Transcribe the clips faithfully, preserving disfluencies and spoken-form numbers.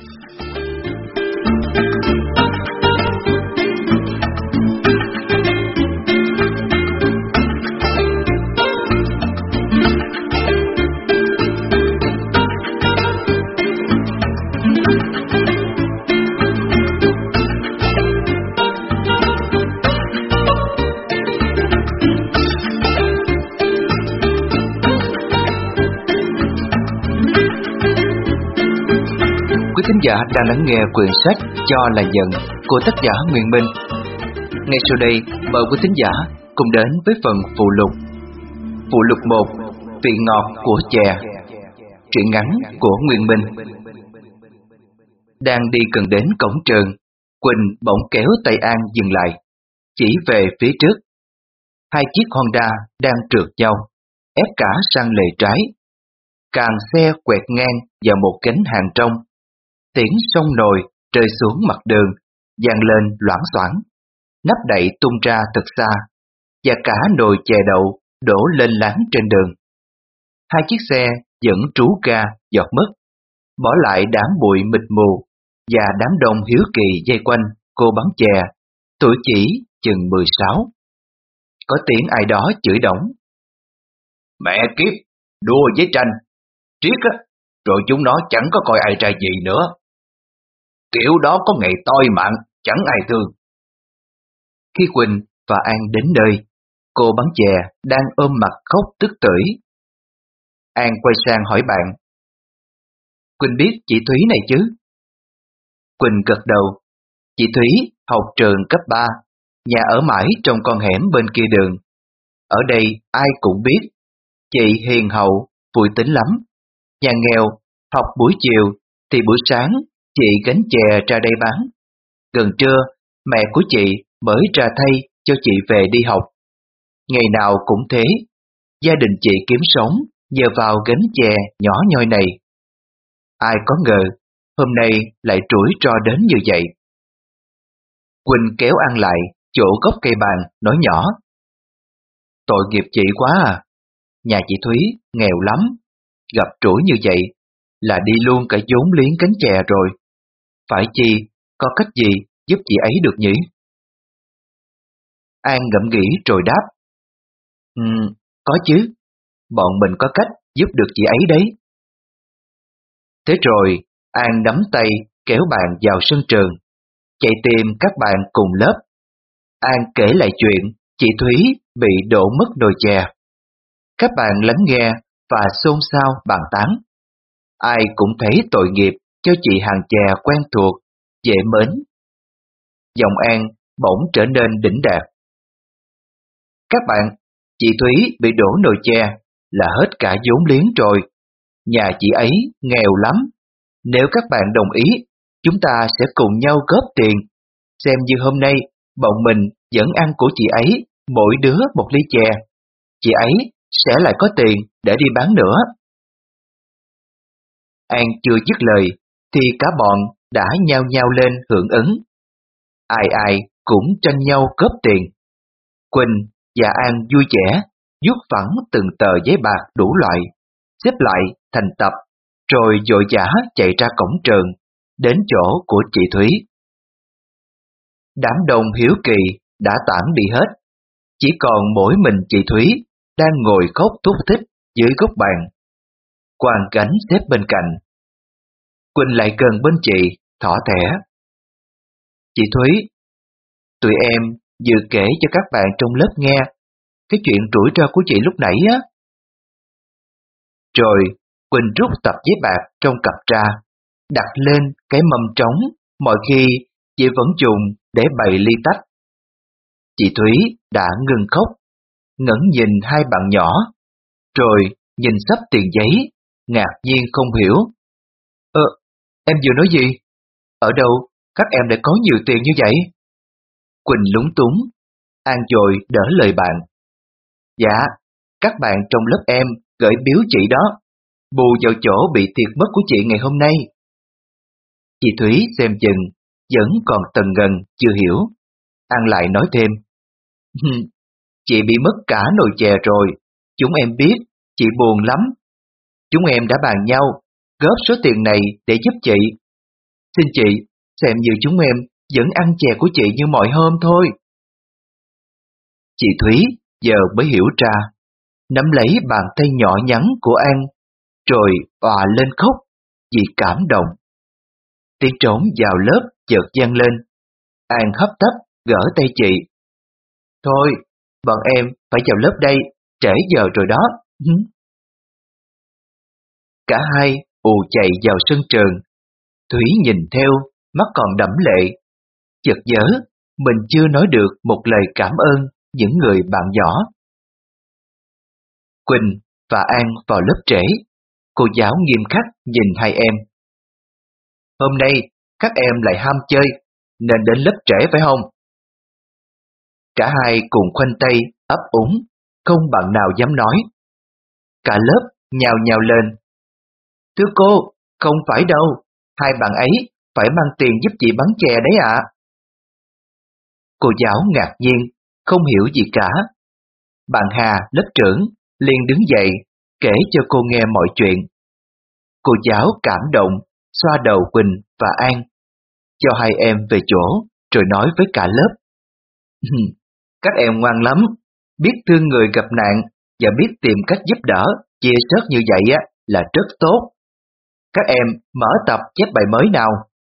Quý thính giả đang lắng nghe quyển sách Cho Là Giận của tác giả Nguyên Minh. Ngay sau đây, mời quý thính giả cùng đến với phần phụ lục. Phụ lục một, vị ngọt của chè. Truyện ngắn của Nguyên Minh. Đang đi gần đến cổng trường, Quỳnh bỗng kéo tay An dừng lại, chỉ về phía trước. Hai chiếc Honda đang trượt nhau, ép cả sang lề trái. Càng xe quẹt ngang vào một cánh hàng trong. Tiếng sông nồi rơi xuống mặt đường, vang lên loảng xoảng. Nắp đậy tung ra thật xa, và cả nồi chè đậu đổ lên láng trên đường. Hai chiếc xe vẫn trú ga giọt mất, bỏ lại đám bụi mịt mù và đám đông hiếu kỳ vây quanh cô bán chè, tuổi chỉ chừng mười sáu. Có tiếng ai đó chửi đổng. Mẹ kiếp, đua với tranh, triết á, rồi chúng nó chẳng có coi ai ra gì nữa. Kiểu đó có ngày toi mạng, chẳng ai thương. Khi Quỳnh và An đến nơi, cô bán chè đang ôm mặt khóc tức tưởi. An quay sang hỏi bạn. Quỳnh biết chị Thúy này chứ? Quỳnh gật đầu. Chị Thúy học trường cấp ba, nhà ở mãi trong con hẻm bên kia đường. Ở đây ai cũng biết. Chị hiền hậu, vui tính lắm. Nhà nghèo, học buổi chiều thì buổi sáng chị gánh chè ra đây bán. Gần trưa, mẹ của chị mới ra thay cho chị về đi học. Ngày nào cũng thế, gia đình chị kiếm sống nhờ vào gánh chè nhỏ nhoi này. Ai có ngờ, hôm nay lại trũi tro đến như vậy. Quỳnh kéo An lại chỗ gốc cây bàn, nói nhỏ. Tội nghiệp chị quá à, nhà chị Thúy nghèo lắm, gặp trũi như vậy là đi luôn cả vốn liếng cánh chè rồi. Phải chi, có cách gì giúp chị ấy được nhỉ? An ngẫm nghĩ rồi đáp. Ừ, có chứ, bọn mình có cách giúp được chị ấy đấy. Thế rồi, An nắm tay kéo bạn vào sân trường, chạy tìm các bạn cùng lớp. An kể lại chuyện chị Thúy bị đổ mất nồi chè. Các bạn lắng nghe và xôn xao bàn tán. Ai cũng thấy tội nghiệp cho chị hàng chè quen thuộc, dễ mến. Giọng An bỗng trở nên đỉnh đạt. Các bạn, chị Thúy bị đổ nồi chè là hết cả vốn liếng rồi. Nhà chị ấy nghèo lắm. Nếu các bạn đồng ý, chúng ta sẽ cùng nhau góp tiền, xem như hôm nay bọn mình vẫn ăn của chị ấy mỗi đứa một ly chè. Chị ấy sẽ lại có tiền để đi bán nữa. An chưa dứt lời thì cả bọn đã nhao nhao lên hưởng ứng. Ai ai cũng tranh nhau góp tiền. Quỳnh và An vui vẻ vuốt phẳng từng tờ giấy bạc đủ loại, xếp lại thành tập, rồi vội vã chạy ra cổng trường, đến chỗ của chị Thúy. Đám đông hiếu kỳ đã tản đi hết, chỉ còn mỗi mình chị Thúy đang ngồi khóc thút thít dưới góc bàn. Quàng gánh xếp bên cạnh. Quỳnh lại gần bên chị, thỏ thẻ. Chị Thúy, tụi em vừa kể cho các bạn trong lớp nghe cái chuyện rủi ro của chị lúc nãy á. Rồi Quỳnh rút tập giấy bạc trong cặp ra, đặt lên cái mâm trống mọi khi chị vẫn dùng để bày ly tách. Chị Thúy đã ngừng khóc, ngẩng nhìn hai bạn nhỏ, rồi nhìn xấp tiền giấy, ngạc nhiên không hiểu. Ơ, em vừa nói gì? Ở đâu các em lại có nhiều tiền như vậy? Quỳnh lúng túng, An dội đỡ lời bạn. Dạ, các bạn trong lớp em gửi biếu chị đó, bù vào chỗ bị thiệt mất của chị ngày hôm nay. Chị Thúy xem chừng vẫn còn tần ngần chưa hiểu. An lại nói thêm. Chị bị mất cả nồi chè rồi, chúng em biết, chị buồn lắm. Chúng em đã bàn nhau góp số tiền này để giúp chị. Xin chị, xem như chúng em vẫn ăn chè của chị như mọi hôm thôi. Chị Thúy giờ mới hiểu ra, nắm lấy bàn tay nhỏ nhắn của An, rồi òa lên khóc vì cảm động. Tiếng trống vào lớp chợt vang lên. An hấp tấp gỡ tay chị. Thôi, bọn em phải vào lớp đây, trễ giờ rồi đó. Cả hai ù chạy vào sân trường. Thúy nhìn theo, mắt còn đẫm lệ. Chợt nhớ, mình chưa nói được một lời cảm ơn những người bạn nhỏ. Quỳnh và An vào lớp trễ. Cô giáo nghiêm khắc nhìn hai em. Hôm nay các em lại ham chơi, nên đến lớp trễ phải không? Cả hai cùng khoanh tay, ấp úng, không bạn nào dám nói. Cả lớp nhào nhào lên. Thưa cô, không phải đâu, hai bạn ấy phải mang tiền giúp chị bán chè đấy ạ. Cô giáo ngạc nhiên, không hiểu gì cả. Bạn Hà, lớp trưởng, liền đứng dậy, kể cho cô nghe mọi chuyện. Cô giáo cảm động, xoa đầu Quỳnh và An, cho hai em về chỗ, rồi nói với cả lớp. Các em ngoan lắm, biết thương người gặp nạn và biết tìm cách giúp đỡ, chia sớt như vậy á là rất tốt. Các em mở tập chép bài mới nào.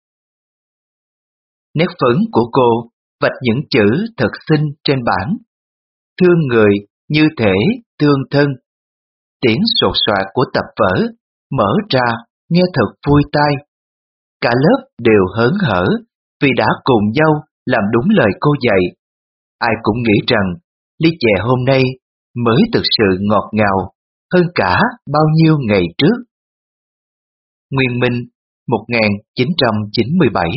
Nét phấn của cô vạch những chữ thật xinh trên bảng. Thương người như thể thương thân. Tiếng sột soạt của tập vở mở ra nghe thật vui tai. Cả lớp đều hớn hở vì đã cùng nhau làm đúng lời cô dạy. Ai cũng nghĩ rằng ly chè hôm nay mới thực sự ngọt ngào hơn cả bao nhiêu ngày trước. Nguyên Minh, một nghìn chín trăm chín mươi bảy.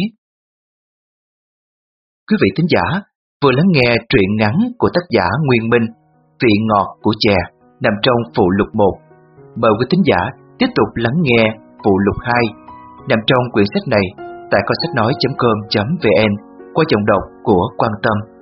Quý vị thính giả vừa lắng nghe truyện ngắn của tác giả Nguyên Minh, Vị ngọt của chè, nằm trong phụ lục một. Mời quý thính giả tiếp tục lắng nghe phụ lục hai, nằm trong quyển sách này tại kho sách nói chấm com chấm vn qua giọng đọc của Quan Tâm.